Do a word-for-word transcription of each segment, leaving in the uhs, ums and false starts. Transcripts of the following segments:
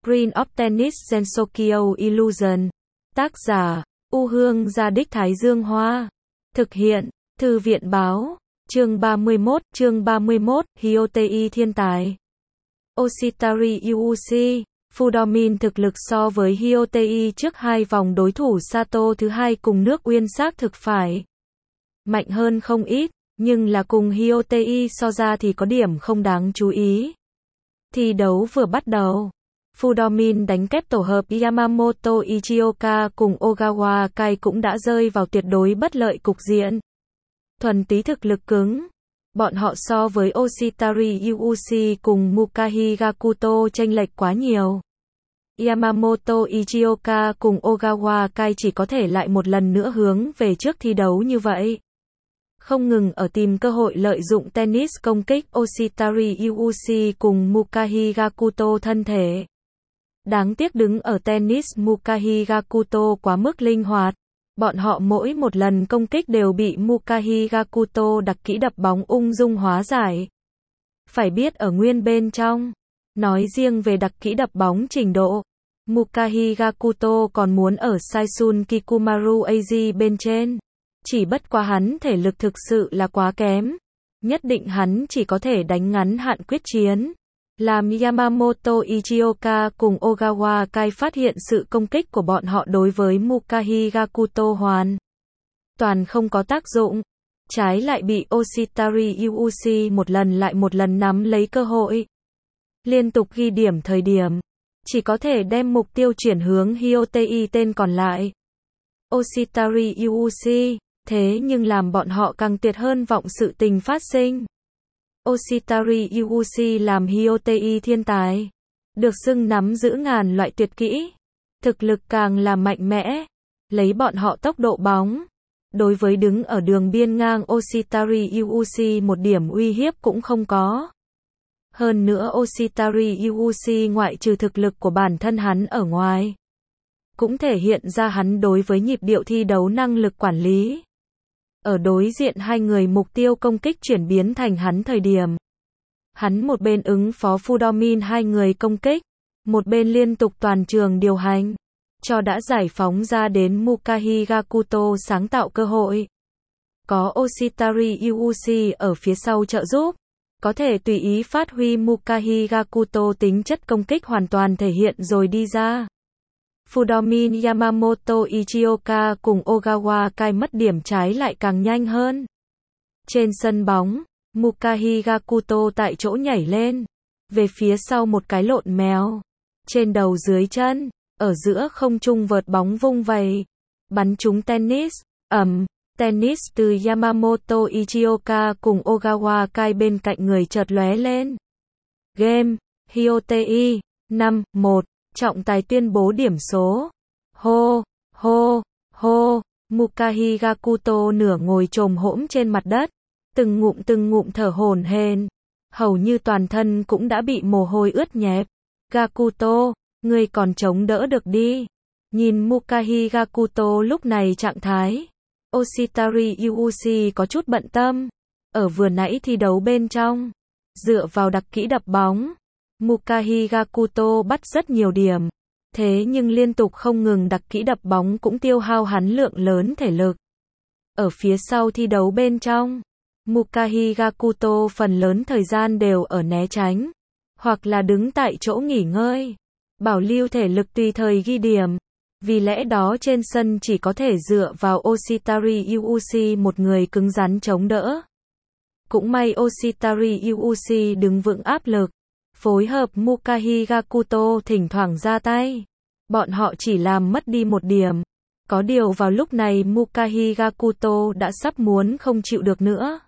Green of Tennis Gensokyo Illusion. Tác giả, U Hương Gia Đích Thái Dương Hoa. Thực hiện, Thư viện Báo. Chương ba mươi mốt, chương ba mươi mốt, Hyotei thiên tài. Oshitari Yuuchi, Fudomin thực lực so với Hyotei trước hai vòng đối thủ Sato thứ hai cùng nước Uyên xác thực phải mạnh hơn không ít, nhưng là cùng Hyotei so ra thì có điểm không đáng chú ý. Thi đấu vừa bắt đầu, Fudomin đánh kép tổ hợp Yamamoto Ichioka cùng Ogawa Kai cũng đã rơi vào tuyệt đối bất lợi cục diện. Thuần túy thực lực cứng, bọn họ so với Oshitari Yuuchi cùng Mukahi Gakuto chênh lệch quá nhiều. Yamamoto Ichioka cùng Ogawa Kai chỉ có thể lại một lần nữa hướng về trước thi đấu như vậy. Không ngừng ở tìm cơ hội lợi dụng tennis công kích Oshitari Yuuchi cùng Mukahi Gakuto thân thể. Đáng tiếc đứng ở tennis Mukahi Gakuto quá mức linh hoạt. Bọn họ mỗi một lần công kích đều bị Mukahi Gakuto đặc kỹ đập bóng ung dung hóa giải. Phải biết ở nguyên bên trong, nói riêng về đặc kỹ đập bóng trình độ, Mukahi Gakuto còn muốn ở Saisun Kikumaru Eiji bên trên. Chỉ bất quá hắn thể lực thực sự là quá kém. Nhất định hắn chỉ có thể đánh ngắn hạn quyết chiến. Làm Yamamoto Ichioka cùng Ogawa Kai phát hiện sự công kích của bọn họ đối với Mukahi Gakuto hoàn toàn không có tác dụng. Trái lại bị Oshitari Yuuchi một lần lại một lần nắm lấy cơ hội. Liên tục ghi điểm thời điểm. Chỉ có thể đem mục tiêu chuyển hướng Hyotei tên còn lại. Oshitari Yuuchi. Thế nhưng làm bọn họ càng tuyệt hơn vọng sự tình phát sinh. Oshitari Yuuchi làm Hyotei thiên tài. Được xưng nắm giữ ngàn loại tuyệt kỹ. Thực lực càng là mạnh mẽ. Lấy bọn họ tốc độ bóng. Đối với đứng ở đường biên ngang Oshitari Yuuchi một điểm uy hiếp cũng không có. Hơn nữa Oshitari Yuuchi ngoại trừ thực lực của bản thân hắn ở ngoài. Cũng thể hiện ra hắn đối với nhịp điệu thi đấu năng lực quản lý. Ở đối diện hai người mục tiêu công kích chuyển biến thành hắn thời điểm. Hắn một bên ứng phó Fudomin hai người công kích, một bên liên tục toàn trường điều hành, cho đã giải phóng ra đến Mukahi Gakuto sáng tạo cơ hội. Có Oshitari Yuuchi ở phía sau trợ giúp, có thể tùy ý phát huy Mukahi Gakuto tính chất công kích hoàn toàn thể hiện rồi đi ra. Fudomin Yamamoto Ichioka cùng Ogawa Kai mất điểm trái lại càng nhanh hơn. Trên sân bóng, Mukahi Gakuto tại chỗ nhảy lên, về phía sau một cái lộn mèo, trên đầu dưới chân, ở giữa không trung vợt bóng vung vẩy, bắn trúng tennis, ầm, tennis từ Yamamoto Ichioka cùng Ogawa Kai bên cạnh người chợt lóe lên. Game, Hyotei, năm một. Trọng tài tuyên bố điểm số. Hô, hô, hô, Mukahi Gakuto nửa ngồi chồm hổm trên mặt đất, từng ngụm từng ngụm thở hổn hển, hầu như toàn thân cũng đã bị mồ hôi ướt nhẹp. Gakuto, ngươi còn chống đỡ được đi. Nhìn Mukahi Gakuto lúc này trạng thái, Oshitari Yuuchi có chút bận tâm. Ở vừa nãy thi đấu bên trong, dựa vào đặc kỹ đập bóng, Mukahi Gakuto bắt rất nhiều điểm, thế nhưng liên tục không ngừng đặc kỹ đập bóng cũng tiêu hao hắn lượng lớn thể lực. Ở phía sau thi đấu bên trong, Mukahi Gakuto phần lớn thời gian đều ở né tránh, hoặc là đứng tại chỗ nghỉ ngơi, bảo lưu thể lực tùy thời ghi điểm. Vì lẽ đó trên sân chỉ có thể dựa vào Oshitari Yuuchi một người cứng rắn chống đỡ. Cũng may Oshitari Yuuchi đứng vững áp lực. Phối hợp Mukahi Gakuto thỉnh thoảng ra tay. Bọn họ chỉ làm mất đi một điểm. Có điều vào lúc này Mukahi Gakuto đã sắp muốn không chịu được nữa.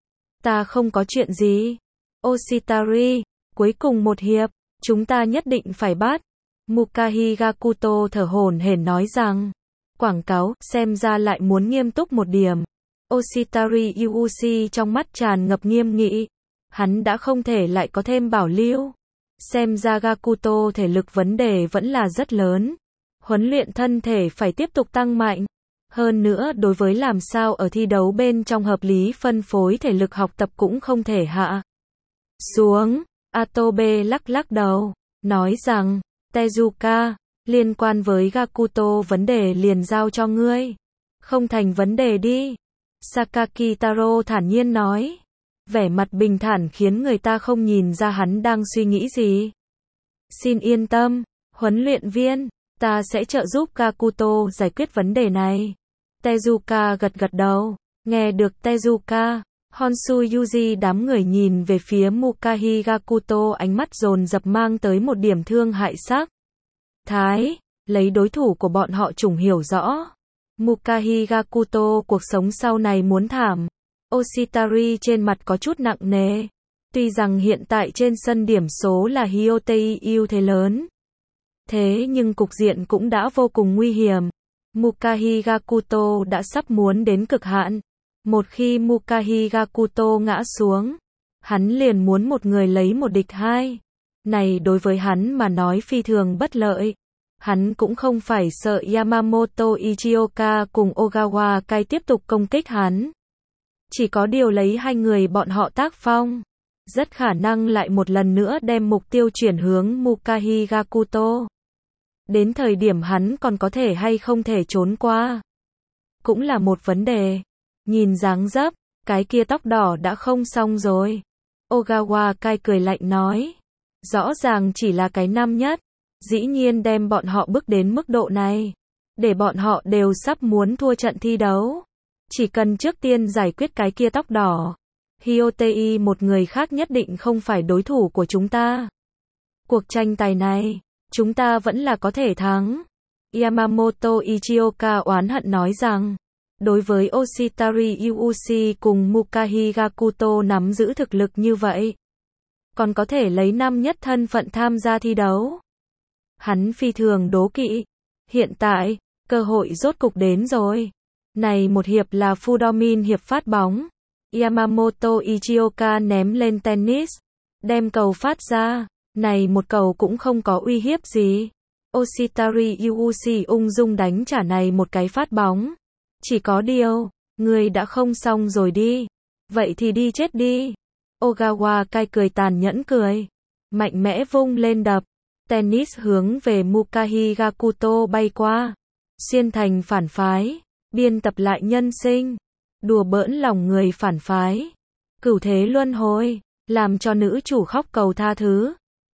Ta không có chuyện gì. Oshitari, cuối cùng một hiệp, chúng ta nhất định phải bắt. Mukahi Gakuto thở hổn hển nói rằng. Quảng cáo, xem ra lại muốn nghiêm túc một điểm. Oshitari Yuuchi trong mắt tràn ngập nghiêm nghị. Hắn đã không thể lại có thêm bảo lưu. Xem ra Gakuto thể lực vấn đề vẫn là rất lớn. Huấn luyện thân thể phải tiếp tục tăng mạnh. Hơn nữa đối với làm sao ở thi đấu bên trong hợp lý phân phối thể lực học tập cũng không thể hạ xuống. Atobe lắc lắc đầu, nói rằng, Tezuka, liên quan với Gakuto vấn đề liền giao cho ngươi. Không thành vấn đề đi. Sakaki Taro thản nhiên nói. Vẻ mặt bình thản khiến người ta không nhìn ra hắn đang suy nghĩ gì. Xin yên tâm, huấn luyện viên, ta sẽ trợ giúp Gakuto giải quyết vấn đề này. Tezuka gật gật đầu. Nghe được Tezuka, Honshu Yuji đám người nhìn về phía Mukahi Gakuto, ánh mắt dồn dập mang tới một điểm thương hại sắc thái, lấy đối thủ của bọn họ chủng hiểu rõ. Mukahi Gakuto cuộc sống sau này muốn thảm. Oshitari trên mặt có chút nặng nề. Tuy rằng hiện tại trên sân điểm số là Hyotei ưu thế lớn, thế nhưng cục diện cũng đã vô cùng nguy hiểm. Mukahi Gakuto đã sắp muốn đến cực hạn. Một khi Mukahi Gakuto ngã xuống, hắn liền muốn một người lấy một địch hai. Này đối với hắn mà nói phi thường bất lợi. Hắn cũng không phải sợ Yamamoto Ichioka cùng Ogawa Kai tiếp tục công kích hắn. Chỉ có điều lấy hai người bọn họ tác phong, rất khả năng lại một lần nữa đem mục tiêu chuyển hướng Mukahi Gakuto. Đến thời điểm hắn còn có thể hay không thể trốn qua, cũng là một vấn đề. Nhìn dáng dấp, cái kia tóc đỏ đã không xong rồi. Ogawa Kai cười lạnh nói. Rõ ràng chỉ là cái năm nhất, dĩ nhiên đem bọn họ bước đến mức độ này. Để bọn họ đều sắp muốn thua trận thi đấu. Chỉ cần trước tiên giải quyết cái kia tóc đỏ. Hyotei một người khác nhất định không phải đối thủ của chúng ta. Cuộc tranh tài này, chúng ta vẫn là có thể thắng. Yamamoto Ichioka oán hận nói rằng, đối với Oshitari Yuuchi cùng Mukahi Gakuto nắm giữ thực lực như vậy, còn có thể lấy năm nhất thân phận tham gia thi đấu. Hắn phi thường đố kỵ. Hiện tại, cơ hội rốt cục đến rồi. Này một hiệp là Fudomin hiệp phát bóng. Yamamoto Ichioka ném lên tennis, đem cầu phát ra. Này một cầu cũng không có uy hiếp gì. Oshitari Yuuchi ung dung đánh trả này một cái phát bóng. Chỉ có điều, người đã không xong rồi đi. Vậy thì đi chết đi. Ogawa Kai cười tàn nhẫn cười. Mạnh mẽ vung lên đập. Tennis hướng về Mukahi Gakuto bay qua. Xuyên thành phản phái. Biên tập lại nhân sinh. Đùa bỡn lòng người phản phái. Cửu thế luân hồi. Làm cho nữ chủ khóc cầu tha thứ.